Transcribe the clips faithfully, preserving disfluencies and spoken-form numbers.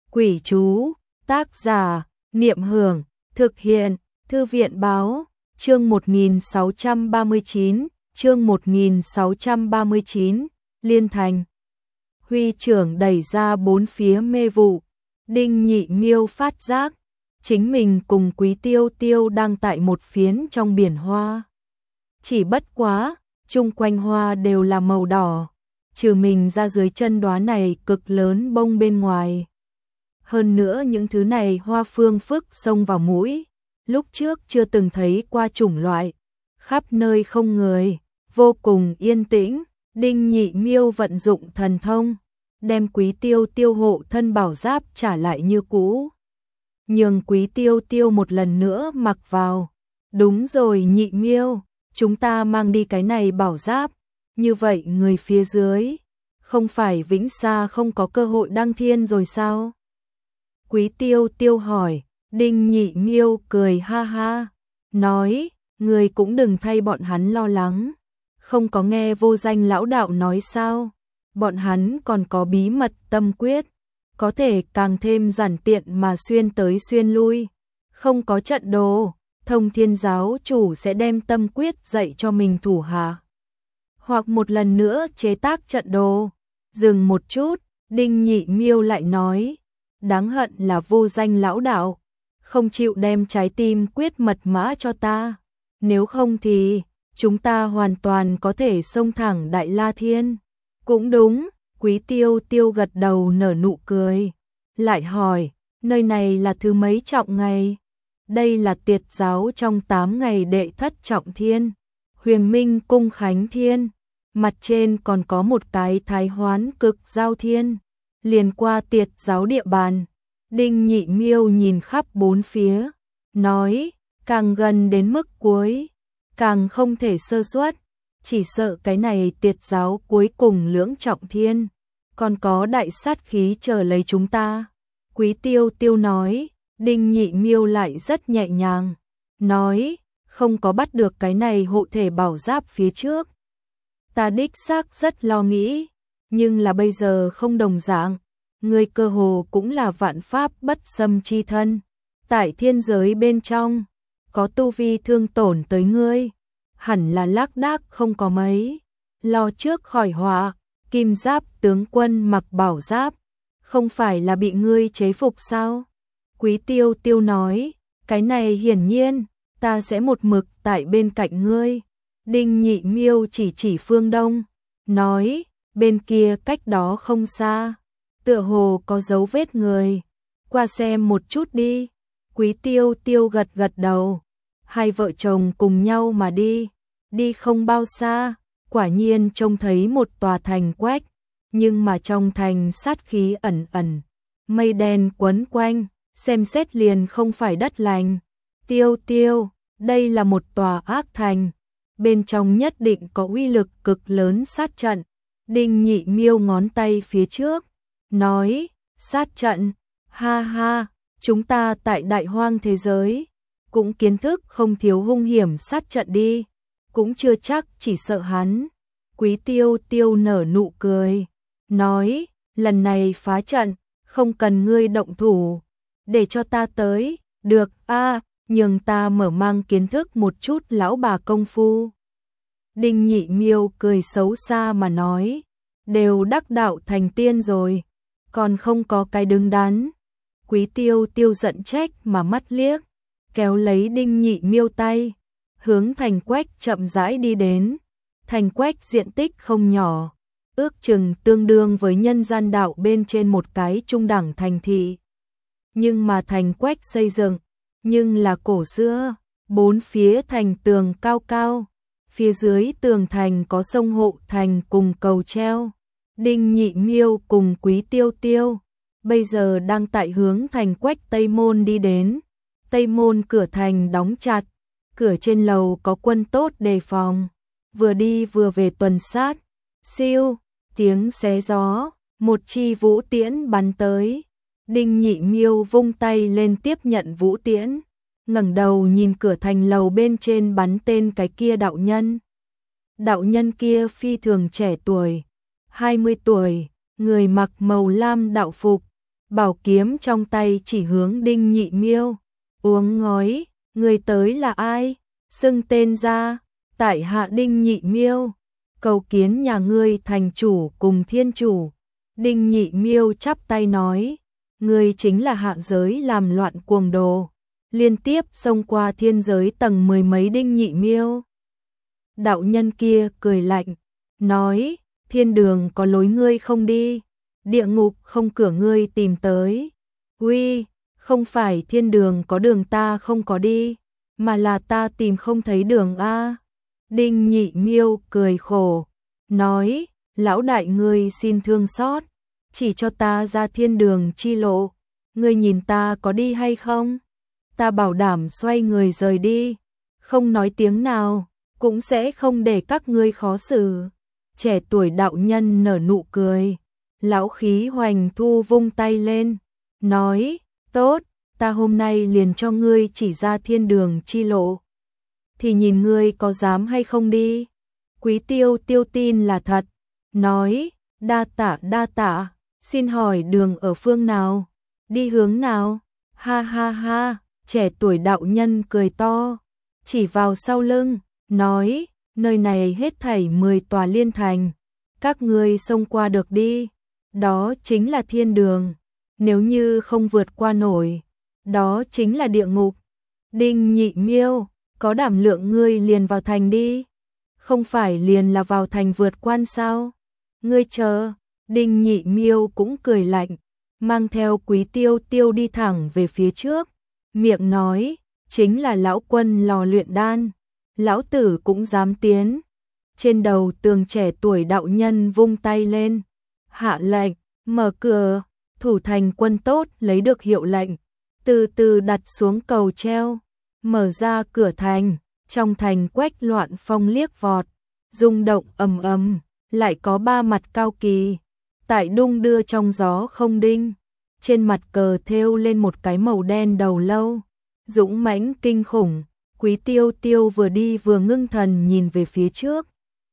Quỷ chú, tác giả, Niệm Hưởng, thực hiện, Thư viện báo, chương một nghìn sáu trăm ba mươi chín, chương một nghìn sáu trăm ba mươi chín, Liên Thành. Huy trưởng đẩy ra bốn phía mê vụ, Đinh Nhị Miêu phát giác, chính mình cùng Quý Tiêu Tiêu đang tại một phiến trong biển hoa. Chỉ bất quá, chung quanh hoa đều là màu đỏ, trừ mình ra dưới chân đóa này cực lớn bông bên ngoài. Hơn nữa những thứ này hoa phương phức xông vào mũi, lúc trước chưa từng thấy qua chủng loại, khắp nơi không người, vô cùng yên tĩnh. Đinh Nhị Miêu vận dụng thần thông, đem Quý Tiêu Tiêu hộ thân bảo giáp trả lại như cũ. Nhường Quý Tiêu Tiêu một lần nữa mặc vào. Đúng rồi Nhị Miêu, chúng ta mang đi cái này bảo giáp, như vậy người phía dưới, không phải vĩnh xa không có cơ hội đăng thiên rồi sao? Quý Tiêu Tiêu hỏi. Đinh Nhị Miêu cười ha ha, nói, người cũng đừng thay bọn hắn lo lắng, không có nghe Vô Danh lão đạo nói sao, bọn hắn còn có bí mật tâm quyết, có thể càng thêm giản tiện mà xuyên tới xuyên lui, không có trận đồ, Thông Thiên giáo chủ sẽ đem tâm quyết dạy cho mình thủ hạ, hoặc một lần nữa chế tác trận đồ. Dừng một chút, Đinh Nhị Miêu lại nói, đáng hận là Vô Danh lão đạo không chịu đem trái tim quyết mật mã cho ta, nếu không thì chúng ta hoàn toàn có thể xông thẳng Đại La Thiên. Cũng đúng, Quý Tiêu Tiêu gật đầu nở nụ cười, lại hỏi, nơi này là thứ mấy trọng ngày? Đây là tiệt giáo trong tám ngày đệ thất trọng thiên, Huyền Minh cung khánh thiên, mặt trên còn có một cái Thái Hoán cực giao thiên, liền qua tiệt giáo địa bàn. Đinh Nhị Miêu nhìn khắp bốn phía, nói, càng gần đến mức cuối, càng không thể sơ suất, chỉ sợ cái này tiệt giáo cuối cùng lưỡng trọng thiên, còn có đại sát khí chờ lấy chúng ta. Quý Tiêu Tiêu nói. Đinh Nhị Miêu lại rất nhẹ nhàng, nói, không có bắt được cái này hộ thể bảo giáp phía trước. Ta đích xác rất lo nghĩ, nhưng là bây giờ không đồng dạng. Ngươi cơ hồ cũng là vạn pháp bất xâm chi thân, tại thiên giới bên trong, có tu vi thương tổn tới ngươi, hẳn là lác đác không có mấy. Lo trước khỏi họa, Kim Giáp tướng quân mặc bảo giáp, không phải là bị ngươi chế phục sao? Quý Tiêu Tiêu nói, cái này hiển nhiên, ta sẽ một mực tại bên cạnh ngươi. Đinh Nhị Miêu chỉ chỉ phương đông, nói, bên kia cách đó không xa, tựa hồ có dấu vết người, qua xem một chút đi. Quý Tiêu Tiêu gật gật đầu, hai vợ chồng cùng nhau mà đi, đi không bao xa, quả nhiên trông thấy một tòa thành quách, nhưng mà trong thành sát khí ẩn ẩn, mây đen quấn quanh, xem xét liền không phải đất lành. Tiêu Tiêu, đây là một tòa ác thành, bên trong nhất định có uy lực cực lớn sát trận. Đinh Nhị Miêu ngón tay phía trước, nói, sát trận, ha ha, chúng ta tại đại hoang thế giới, cũng kiến thức không thiếu hung hiểm sát trận đi, cũng chưa chắc chỉ sợ hắn. Quý Tiêu Tiêu nở nụ cười, nói, lần này phá trận, không cần ngươi động thủ, để cho ta tới, được a, à, nhường ta mở mang kiến thức một chút lão bà công phu. Đinh Nhị Miêu cười xấu xa mà nói, đều đắc đạo thành tiên rồi, còn không có cái đứng đắn. Quý Tiêu Tiêu giận trách mà mắt liếc, kéo lấy Đinh Nhị Miêu tay, hướng thành quách chậm rãi đi đến. Thành quách diện tích không nhỏ, ước chừng tương đương với nhân gian đạo bên trên một cái trung đẳng thành thị. Nhưng mà thành quách xây dựng, nhưng là cổ xưa, bốn phía thành tường cao cao, phía dưới tường thành có sông hộ thành cùng cầu treo. Đinh Nhị Miêu cùng Quý Tiêu Tiêu, bây giờ đang tại hướng thành quách Tây Môn đi đến. Tây Môn cửa thành đóng chặt, cửa trên lầu có quân tốt đề phòng, vừa đi vừa về tuần sát. Siêu, tiếng xé gió, một chi vũ tiễn bắn tới. Đinh Nhị Miêu vung tay lên tiếp nhận vũ tiễn, ngẩng đầu nhìn cửa thành lầu bên trên bắn tên cái kia đạo nhân. Đạo nhân kia phi thường trẻ tuổi, hai mươi tuổi, người mặc màu lam đạo phục, bảo kiếm trong tay chỉ hướng Đinh Nhị Miêu, uống ngói, người tới là ai? Xưng tên ra, tại hạ Đinh Nhị Miêu, cầu kiến nhà ngươi thành chủ cùng thiên chủ. Đinh Nhị Miêu chắp tay nói, ngươi chính là hạ giới làm loạn cuồng đồ, liên tiếp xông qua thiên giới tầng mười mấy. Đinh Nhị Miêu. Đạo nhân kia cười lạnh, nói, thiên đường có lối ngươi không đi, địa ngục không cửa ngươi tìm tới. Uy, không phải thiên đường có đường ta không có đi, mà là ta tìm không thấy đường a. Đinh Nhị Miêu cười khổ, nói, lão đại ngươi xin thương xót, chỉ cho ta ra thiên đường chi lộ, ngươi nhìn ta có đi hay không? Ta bảo đảm xoay người rời đi, không nói tiếng nào, cũng sẽ không để các ngươi khó xử. Trẻ tuổi đạo nhân nở nụ cười, lão khí hoành thu vung tay lên, nói, tốt, ta hôm nay liền cho ngươi chỉ ra thiên đường chi lộ, thì nhìn ngươi có dám hay không đi. Quý Tiêu Tiêu tin là thật, nói, đa tạ đa tạ, xin hỏi đường ở phương nào, đi hướng nào? Ha ha ha, trẻ tuổi đạo nhân cười to, chỉ vào sau lưng, nói, nơi này hết thảy mười tòa liên thành, các ngươi xông qua được đi, đó chính là thiên đường, nếu như không vượt qua nổi, đó chính là địa ngục. Đinh Nhị Miêu, có đảm lượng ngươi liền vào thành đi, không phải liền là vào thành vượt quan sao? Ngươi chờ. Đinh Nhị Miêu cũng cười lạnh, mang theo Quý Tiêu Tiêu đi thẳng về phía trước, miệng nói, chính là lão quân lò luyện đan, lão tử cũng dám tiến. Trên đầu tường trẻ tuổi đạo nhân vung tay lên, hạ lệnh, mở cửa. Thủ thành quân tốt lấy được hiệu lệnh, từ từ đặt xuống cầu treo, mở ra cửa thành, trong thành quách loạn phong liếc vọt, rung động ầm ầm, lại có ba mặt cao kỳ, tại đung đưa trong gió không đinh, trên mặt cờ thêu lên một cái màu đen đầu lâu, dũng mãnh kinh khủng. Quý Tiêu Tiêu vừa đi vừa ngưng thần nhìn về phía trước,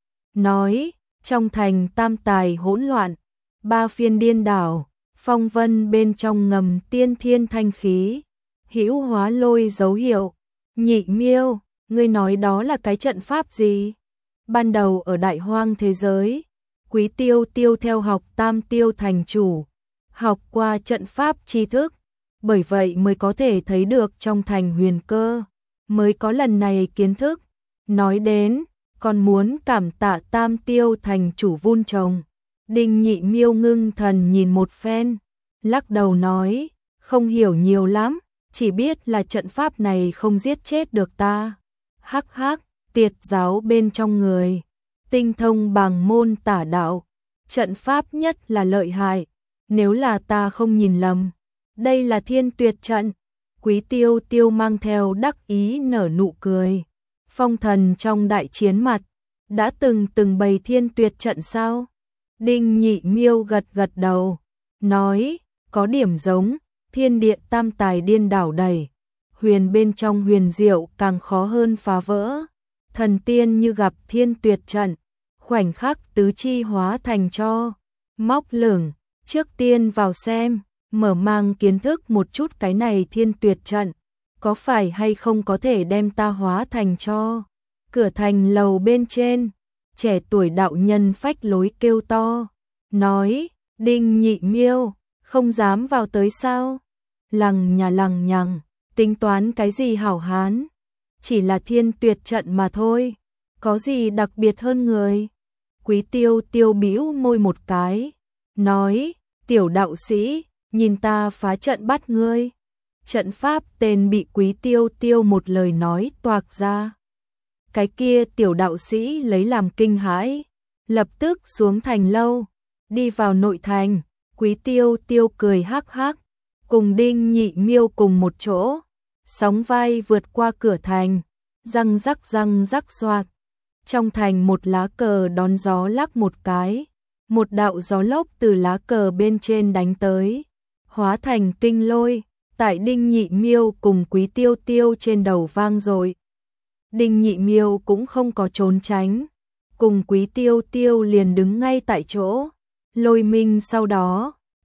nói, trong thành tam tài hỗn loạn, ba phiên điên đảo, phong vân bên trong ngầm tiên thiên thanh khí, hữu hóa lôi dấu hiệu. Nhị Miêu, ngươi nói đó là cái trận pháp gì? Ban đầu ở đại hoang thế giới, Quý Tiêu Tiêu theo học Tam Tiêu thành chủ, học qua trận pháp tri thức, bởi vậy mới có thể thấy được trong thành huyền cơ, mới có lần này kiến thức. Nói đến, còn muốn cảm tạ Tam Tiêu thành chủ vun trồng. Đinh Nhị Miêu ngưng thần nhìn một phen, lắc đầu nói, không hiểu nhiều lắm, chỉ biết là trận pháp này không giết chết được ta. Hắc hắc, tiệt giáo bên trong người, tinh thông bằng môn tả đạo, trận pháp nhất là lợi hại, nếu là ta không nhìn lầm, đây là thiên tuyệt trận. Quý Tiêu Tiêu mang theo đắc ý nở nụ cười, phong thần trong đại chiến mặt, đã từng từng bày thiên tuyệt trận sao? Đinh Nhị Miêu gật gật đầu, nói, có điểm giống, thiên địa tam tài điên đảo đầy, huyền bên trong huyền diệu càng khó hơn phá vỡ, thần tiên như gặp thiên tuyệt trận, khoảnh khắc tứ chi hóa thành cho, móc lửng, trước tiên vào xem, mở mang kiến thức một chút cái này thiên tuyệt trận, có phải hay không có thể đem ta hóa thành cho. Cửa thành lầu bên trên, trẻ tuổi đạo nhân phách lối kêu to, nói, Đinh Nhị Miêu, không dám vào tới sao? Lằng nhà lằng nhằng, tính toán cái gì hảo hán? Chỉ là thiên tuyệt trận mà thôi, có gì đặc biệt hơn người? Quý Tiêu Tiêu bĩu môi một cái, nói, tiểu đạo sĩ, nhìn ta phá trận bắt ngươi. Trận pháp tên bị Quý Tiêu Tiêu một lời nói toạc ra. Cái kia tiểu đạo sĩ lấy làm kinh hãi, lập tức xuống thành lâu, đi vào nội thành. Quý Tiêu Tiêu cười hắc hắc, cùng Đinh Nhị Miêu cùng một chỗ, sóng vai vượt qua cửa thành, răng rắc răng rắc xoạt. Trong thành một lá cờ đón gió lắc một cái, một đạo gió lốc từ lá cờ bên trên đánh tới, hóa thành kinh lôi, tại Đinh Nhị Miêu cùng Quý Tiêu Tiêu trên đầu vang dội. Đinh Nhị Miêu cũng không có trốn tránh, cùng Quý Tiêu Tiêu liền đứng ngay tại chỗ. Lôi minh sau đó,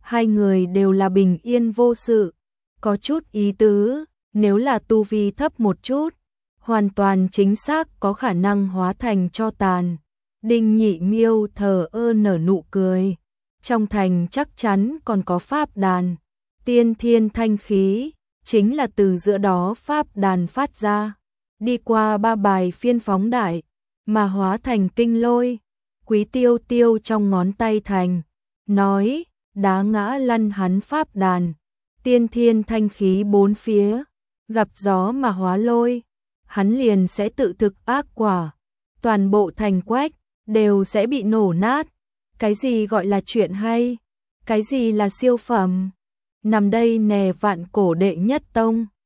hai người đều là bình yên vô sự, có chút ý tứ, nếu là tu vi thấp một chút, hoàn toàn chính xác có khả năng hóa thành tro tàn. Đinh Nhị Miêu thờ ơ nở nụ cười, trong thành chắc chắn còn có pháp đàn, tiên thiên thanh khí, chính là từ giữa đó pháp đàn phát ra, đi qua ba bài phiên phóng đại, mà hóa thành kinh lôi. Quý Tiêu Tiêu trong ngón tay thành, nói, đá ngã lăn hắn pháp đàn, tiên thiên thanh khí bốn phía, gặp gió mà hóa lôi, hắn liền sẽ tự thực ác quả, toàn bộ thành quách đều sẽ bị nổ nát. Cái gì gọi là chuyện hay? Cái gì là siêu phẩm? Nằm đây nè vạn cổ đệ nhất tông.